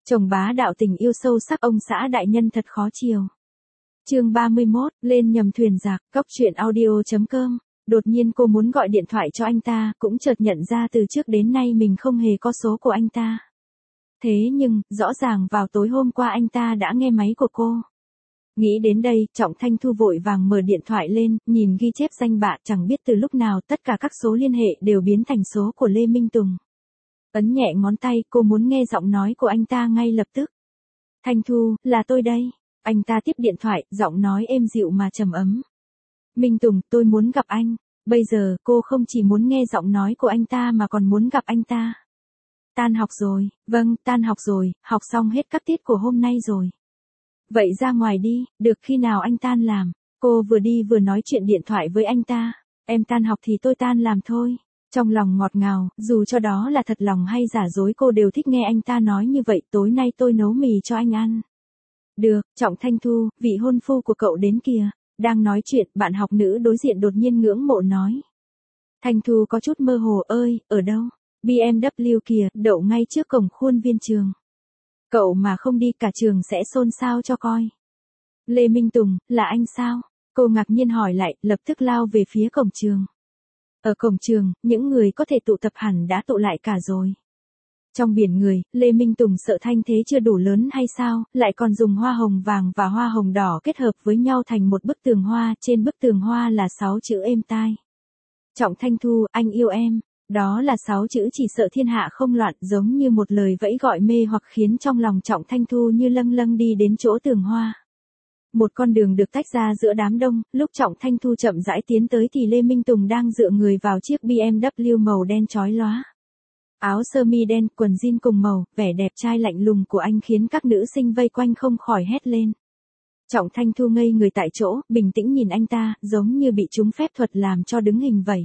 Chồng bá đạo tình yêu sâu sắc ông xã đại nhân thật khó chiều. Chương 31, lên nhầm thuyền giặc, cóc truyện audio.com. Đột nhiên cô muốn gọi điện thoại cho anh ta, cũng chợt nhận ra từ trước đến nay mình không hề có số của anh ta. Thế nhưng, rõ ràng vào tối hôm qua anh ta đã nghe máy của cô. Nghĩ đến đây, Trọng Thanh Thu vội vàng mở điện thoại lên, nhìn ghi chép danh bạ, chẳng biết từ lúc nào tất cả các số liên hệ đều biến thành số của Lê Minh Tùng. Ấn nhẹ ngón tay, cô muốn nghe giọng nói của anh ta ngay lập tức. Thanh Thu, là tôi đây. Anh ta tiếp điện thoại, giọng nói êm dịu mà trầm ấm. Minh Tùng, tôi muốn gặp anh. Bây giờ, cô không chỉ muốn nghe giọng nói của anh ta mà còn muốn gặp anh ta. Tan học rồi, vâng, tan học rồi, học xong hết các tiết của hôm nay rồi. Vậy ra ngoài đi, được khi nào anh tan làm. Cô vừa đi vừa nói chuyện điện thoại với anh ta. Em tan học thì tôi tan làm thôi. Trong lòng ngọt ngào, dù cho đó là thật lòng hay giả dối cô đều thích nghe anh ta nói như vậy. Tối nay tôi nấu mì cho anh ăn. Được, Trọng Thanh Thu, vị hôn phu của cậu đến kìa. Đang nói chuyện, bạn học nữ đối diện đột nhiên ngưỡng mộ nói. Thanh Thu có chút mơ hồ, ơi, ở đâu? BMW kìa, đậu ngay trước cổng khuôn viên trường. Cậu mà không đi cả trường sẽ xôn xao cho coi. Lê Minh Tùng, là anh sao? Cô ngạc nhiên hỏi lại, lập tức lao về phía cổng trường. Ở cổng trường, những người có thể tụ tập hẳn đã tụ lại cả rồi. Trong biển người, Lê Minh Tùng sợ thanh thế chưa đủ lớn hay sao, lại còn dùng hoa hồng vàng và hoa hồng đỏ kết hợp với nhau thành một bức tường hoa, trên bức tường hoa là 6 chữ êm tai. Trọng Thanh Thu, anh yêu em. Đó là 6 chữ chỉ sợ thiên hạ không loạn, giống như một lời vẫy gọi mê hoặc khiến trong lòng Trọng Thanh Thu như lâng lâng đi đến chỗ tường hoa. Một con đường được tách ra giữa đám đông, lúc Trọng Thanh Thu chậm rãi tiến tới thì Lê Minh Tùng đang dựa người vào chiếc BMW màu đen chói lóa. Áo sơ mi đen, quần jean cùng màu, vẻ đẹp trai lạnh lùng của anh khiến các nữ sinh vây quanh không khỏi hét lên. Trọng Thanh Thu ngây người tại chỗ, bình tĩnh nhìn anh ta, giống như bị trúng phép thuật làm cho đứng hình vậy.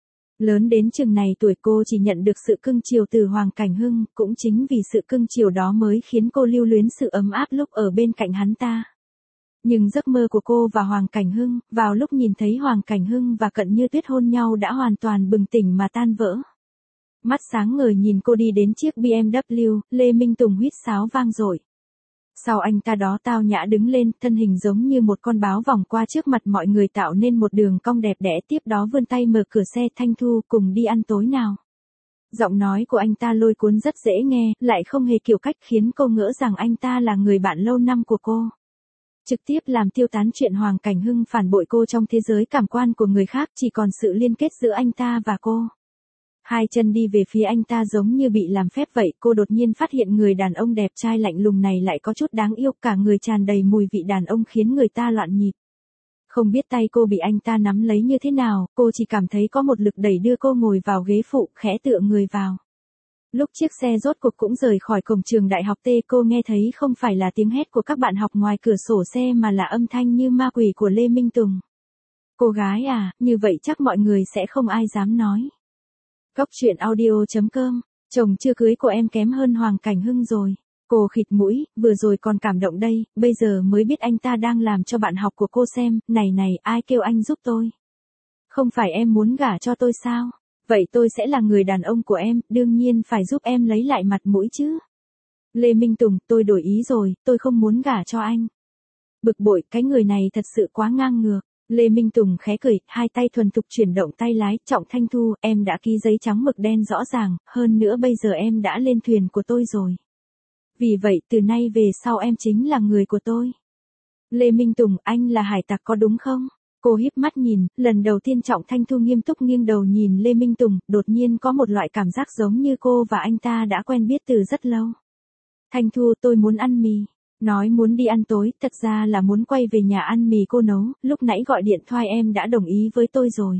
Lớn đến chừng này tuổi cô chỉ nhận được sự cưng chiều từ Hoàng Cảnh Hưng, cũng chính vì sự cưng chiều đó mới khiến cô lưu luyến sự ấm áp lúc ở bên cạnh hắn ta. Nhưng giấc mơ của cô và Hoàng Cảnh Hưng, vào lúc nhìn thấy Hoàng Cảnh Hưng và Cận Như Tuyết hôn nhau đã hoàn toàn bừng tỉnh mà tan vỡ. Mắt sáng ngời nhìn cô đi đến chiếc BMW, Lê Minh Tùng huýt sáo vang dội. Sau anh ta đó tao nhã đứng lên, thân hình giống như một con báo vòng qua trước mặt mọi người tạo nên một đường cong đẹp đẽ, tiếp đó vươn tay mở cửa xe. Thanh Thu, cùng đi ăn tối nào. Giọng nói của anh ta lôi cuốn rất dễ nghe, lại không hề kiểu cách khiến cô ngỡ rằng anh ta là người bạn lâu năm của cô. Trực tiếp làm tiêu tán chuyện Hoàng Cảnh Hưng phản bội cô trong thế giới cảm quan của người khác, chỉ còn sự liên kết giữa anh ta và cô. Hai chân đi về phía anh ta giống như bị làm phép vậy, cô đột nhiên phát hiện người đàn ông đẹp trai lạnh lùng này lại có chút đáng yêu, cả người tràn đầy mùi vị đàn ông khiến người ta loạn nhịp. Không biết tay cô bị anh ta nắm lấy như thế nào, cô chỉ cảm thấy có một lực đẩy đưa cô ngồi vào ghế phụ, khẽ tựa người vào. Lúc chiếc xe rốt cuộc cũng rời khỏi cổng trường đại học T, cô nghe thấy không phải là tiếng hét của các bạn học ngoài cửa sổ xe mà là âm thanh như ma quỷ của Lê Minh Tùng. Cô gái à, như vậy chắc mọi người sẽ không ai dám nói. Cóc truyện audio.com, chồng chưa cưới của em kém hơn Hoàng Cảnh Hưng rồi. Cô khịt mũi, vừa rồi còn cảm động đây, bây giờ mới biết anh ta đang làm cho bạn học của cô xem, này, ai kêu anh giúp tôi? Không phải em muốn gả cho tôi sao? Vậy tôi sẽ là người đàn ông của em, đương nhiên phải giúp em lấy lại mặt mũi chứ. Lê Minh Tùng, tôi đổi ý rồi, tôi không muốn gả cho anh. Bực bội, cái người này thật sự quá ngang ngược. Lê Minh Tùng khẽ cười, hai tay thuần thục chuyển động tay lái. Trọng Thanh Thu, em đã ký giấy trắng mực đen rõ ràng, hơn nữa bây giờ em đã lên thuyền của tôi rồi. Vì vậy từ nay về sau em chính là người của tôi. Lê Minh Tùng, anh là hải tặc có đúng không? Cô híp mắt nhìn, lần đầu tiên Trọng Thanh Thu nghiêm túc nghiêng đầu nhìn Lê Minh Tùng, đột nhiên có một loại cảm giác giống như cô và anh ta đã quen biết từ rất lâu. Thanh Thu, tôi muốn ăn mì. Nói muốn đi ăn tối, thật ra là muốn quay về nhà ăn mì cô nấu, lúc nãy gọi điện thoại em đã đồng ý với tôi rồi.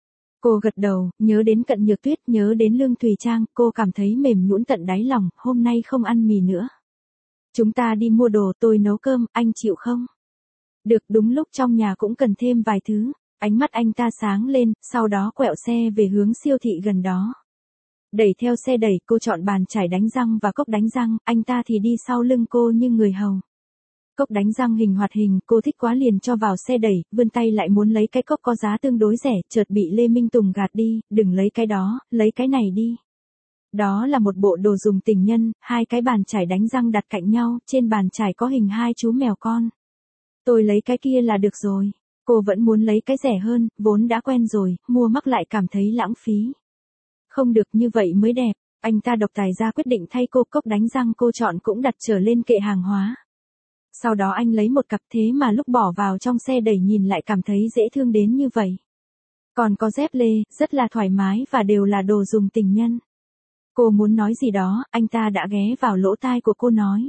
Cô gật đầu, nhớ đến Cận Nhược Tuyết, nhớ đến Lương Thùy Trang, cô cảm thấy mềm nhũn tận đáy lòng, hôm nay không ăn mì nữa. Chúng ta đi mua đồ, tôi nấu cơm, anh chịu không? Được, đúng lúc trong nhà cũng cần thêm vài thứ. Ánh mắt anh ta sáng lên, sau đó quẹo xe về hướng siêu thị gần đó. Đẩy theo xe đẩy, cô chọn bàn chải đánh răng và cốc đánh răng, anh ta thì đi sau lưng cô như người hầu. Cốc đánh răng hình hoạt hình, cô thích quá liền cho vào xe đẩy, vươn tay lại muốn lấy cái cốc có giá tương đối rẻ, chợt bị Lê Minh Tùng gạt đi, đừng lấy cái đó, lấy cái này đi. Đó là một bộ đồ dùng tình nhân, hai cái bàn chải đánh răng đặt cạnh nhau, trên bàn chải có hình hai chú mèo con. Tôi lấy cái kia là được rồi. Cô vẫn muốn lấy cái rẻ hơn, vốn đã quen rồi, mua mắc lại cảm thấy lãng phí. Không được, như vậy mới đẹp. Anh ta độc tài ra quyết định thay cô cốc đánh răng cô chọn cũng đặt trở lên kệ hàng hóa. Sau đó anh lấy một cặp, thế mà lúc bỏ vào trong xe đẩy nhìn lại cảm thấy dễ thương đến như vậy. Còn có dép lê, rất là thoải mái và đều là đồ dùng tình nhân. Cô muốn nói gì đó, anh ta đã ghé vào lỗ tai của cô nói.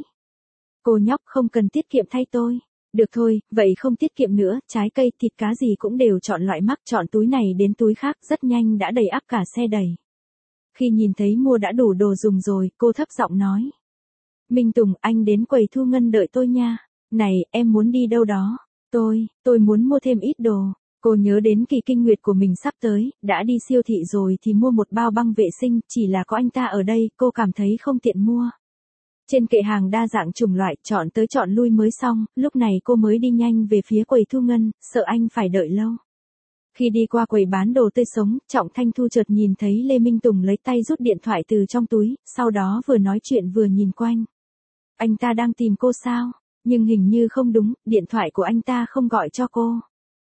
Cô nhóc không cần tiết kiệm thay tôi. Được thôi, vậy không tiết kiệm nữa, trái cây, thịt cá gì cũng đều chọn loại mắc, chọn túi này đến túi khác, rất nhanh đã đầy ắp cả xe đẩy. Khi nhìn thấy mua đã đủ đồ dùng rồi, cô thấp giọng nói. Minh Tùng, anh đến quầy thu ngân đợi tôi nha. Này, em muốn đi đâu đó? Tôi muốn mua thêm ít đồ. Cô nhớ đến kỳ kinh nguyệt của mình sắp tới, đã đi siêu thị rồi thì mua một bao băng vệ sinh, chỉ là có anh ta ở đây, cô cảm thấy không tiện mua. Trên kệ hàng đa dạng chủng loại, chọn tới chọn lui mới xong, lúc này cô mới đi nhanh về phía quầy thu ngân, sợ anh phải đợi lâu. Khi đi qua quầy bán đồ tươi sống, Trọng Thanh Thu chợt nhìn thấy Lê Minh Tùng lấy tay rút điện thoại từ trong túi, sau đó vừa nói chuyện vừa nhìn quanh. Anh ta đang tìm cô sao? Nhưng hình như không đúng, điện thoại của anh ta không gọi cho cô.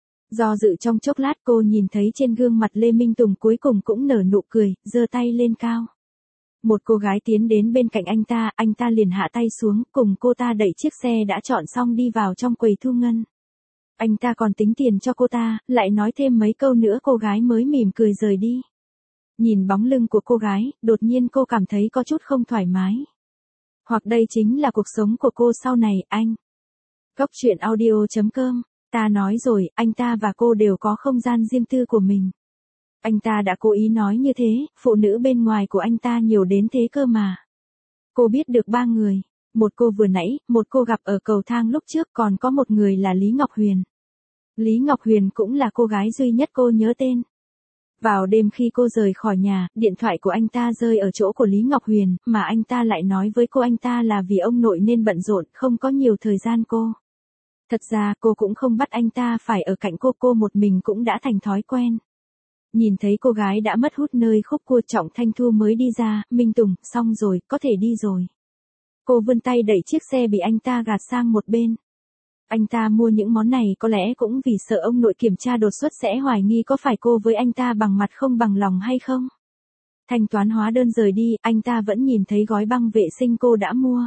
Do dự trong chốc lát cô nhìn thấy trên gương mặt Lê Minh Tùng cuối cùng cũng nở nụ cười, giơ tay lên cao. Một cô gái tiến đến bên cạnh anh ta liền hạ tay xuống, cùng cô ta đẩy chiếc xe đã chọn xong đi vào trong quầy thu ngân. Anh ta còn tính tiền cho cô ta, lại nói thêm mấy câu nữa cô gái mới mỉm cười rời đi. Nhìn bóng lưng của cô gái, đột nhiên cô cảm thấy có chút không thoải mái. Hoặc đây chính là cuộc sống của cô sau này, anh. Góc truyện audio.com. Ta nói rồi, anh ta và cô đều có không gian riêng tư của mình. Anh ta đã cố ý nói như thế, phụ nữ bên ngoài của anh ta nhiều đến thế cơ mà. Cô biết được 3 người. Một cô vừa nãy, một cô gặp ở cầu thang lúc trước, còn có một người là Lý Ngọc Huyền. Lý Ngọc Huyền cũng là cô gái duy nhất cô nhớ tên. Vào đêm khi cô rời khỏi nhà, điện thoại của anh ta rơi ở chỗ của Lý Ngọc Huyền, mà anh ta lại nói với cô anh ta là vì ông nội nên bận rộn, không có nhiều thời gian cô. Thật ra cô cũng không bắt anh ta phải ở cạnh cô một mình cũng đã thành thói quen. Nhìn thấy cô gái đã mất hút nơi khúc cua, Trọng Thanh Thu mới đi ra, Minh Tùng, xong rồi, có thể đi rồi. Cô vươn tay đẩy chiếc xe bị anh ta gạt sang một bên. Anh ta mua những món này có lẽ cũng vì sợ ông nội kiểm tra đột xuất sẽ hoài nghi có phải cô với anh ta bằng mặt không bằng lòng hay không. Thanh toán hóa đơn rời đi, anh ta vẫn nhìn thấy gói băng vệ sinh cô đã mua.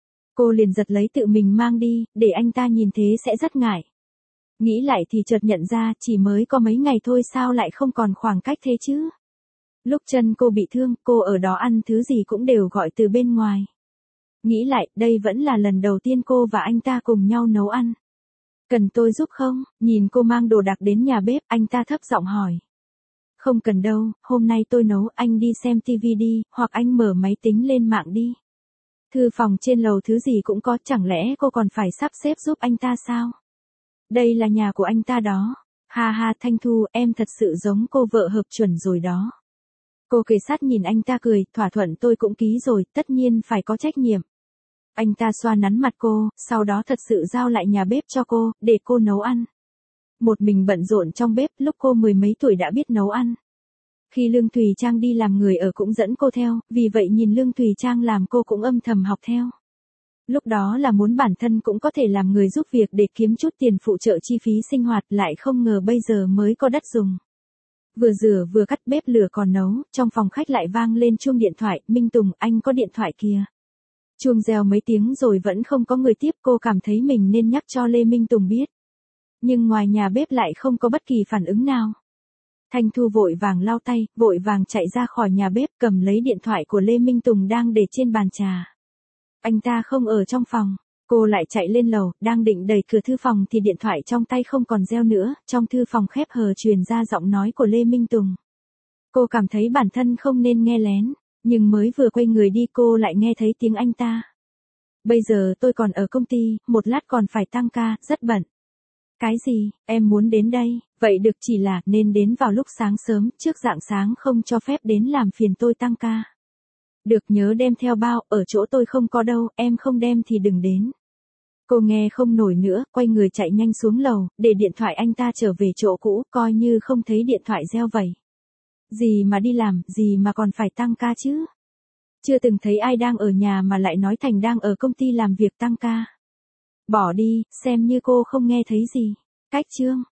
Cô liền giật lấy tự mình mang đi, để anh ta nhìn thế sẽ rất ngại. Nghĩ lại thì chợt nhận ra chỉ mới có mấy ngày thôi sao lại không còn khoảng cách thế chứ. Lúc chân cô bị thương, cô ở đó ăn thứ gì cũng đều gọi từ bên ngoài. Nghĩ lại, đây vẫn là lần đầu tiên cô và anh ta cùng nhau nấu ăn. Cần tôi giúp không? Nhìn cô mang đồ đạc đến nhà bếp, anh ta thấp giọng hỏi. Không cần đâu, hôm nay tôi nấu, anh đi xem tivi đi, hoặc anh mở máy tính lên mạng đi. Thư phòng trên lầu thứ gì cũng có, chẳng lẽ cô còn phải sắp xếp giúp anh ta sao? Đây là nhà của anh ta đó. Ha ha, Thanh Thu, em thật sự giống cô vợ hợp chuẩn rồi đó. Cô kề sát nhìn anh ta cười, thỏa thuận tôi cũng ký rồi, tất nhiên phải có trách nhiệm. Anh ta xoa nắn mặt cô, sau đó thật sự giao lại nhà bếp cho cô, để cô nấu ăn. Một mình bận rộn trong bếp, lúc cô 10 mấy tuổi đã biết nấu ăn. Khi Lương Thùy Trang đi làm người ở cũng dẫn cô theo, vì vậy nhìn Lương Thùy Trang làm cô cũng âm thầm học theo. Lúc đó là muốn bản thân cũng có thể làm người giúp việc để kiếm chút tiền phụ trợ chi phí sinh hoạt, lại không ngờ bây giờ mới có đất dùng. Vừa rửa vừa cắt, bếp lửa còn nấu, trong phòng khách lại vang lên chuông điện thoại, Minh Tùng, anh có điện thoại kìa. Chuông reo mấy tiếng rồi vẫn không có người tiếp, cô cảm thấy mình nên nhắc cho Lê Minh Tùng biết. Nhưng ngoài nhà bếp lại không có bất kỳ phản ứng nào. Thanh Thu vội vàng lau tay, vội vàng chạy ra khỏi nhà bếp, cầm lấy điện thoại của Lê Minh Tùng đang để trên bàn trà. Anh ta không ở trong phòng. Cô lại chạy lên lầu, đang định đẩy cửa thư phòng thì điện thoại trong tay không còn reo nữa, trong thư phòng khép hờ truyền ra giọng nói của Lê Minh Tùng. Cô cảm thấy bản thân không nên nghe lén, nhưng mới vừa quay người đi cô lại nghe thấy tiếng anh ta. Bây giờ tôi còn ở công ty, một lát còn phải tăng ca, rất bận. Cái gì, em muốn đến đây, vậy được, chỉ là nên đến vào lúc sáng sớm, trước rạng sáng không cho phép đến làm phiền tôi tăng ca. Được, nhớ đem theo bao, ở chỗ tôi không có đâu, em không đem thì đừng đến. Cô nghe không nổi nữa, quay người chạy nhanh xuống lầu, để điện thoại anh ta trở về chỗ cũ, coi như không thấy điện thoại reo vậy. Gì mà đi làm, gì mà còn phải tăng ca chứ? Chưa từng thấy ai đang ở nhà mà lại nói thành đang ở công ty làm việc tăng ca. Bỏ đi, xem như cô không nghe thấy gì. Cách chương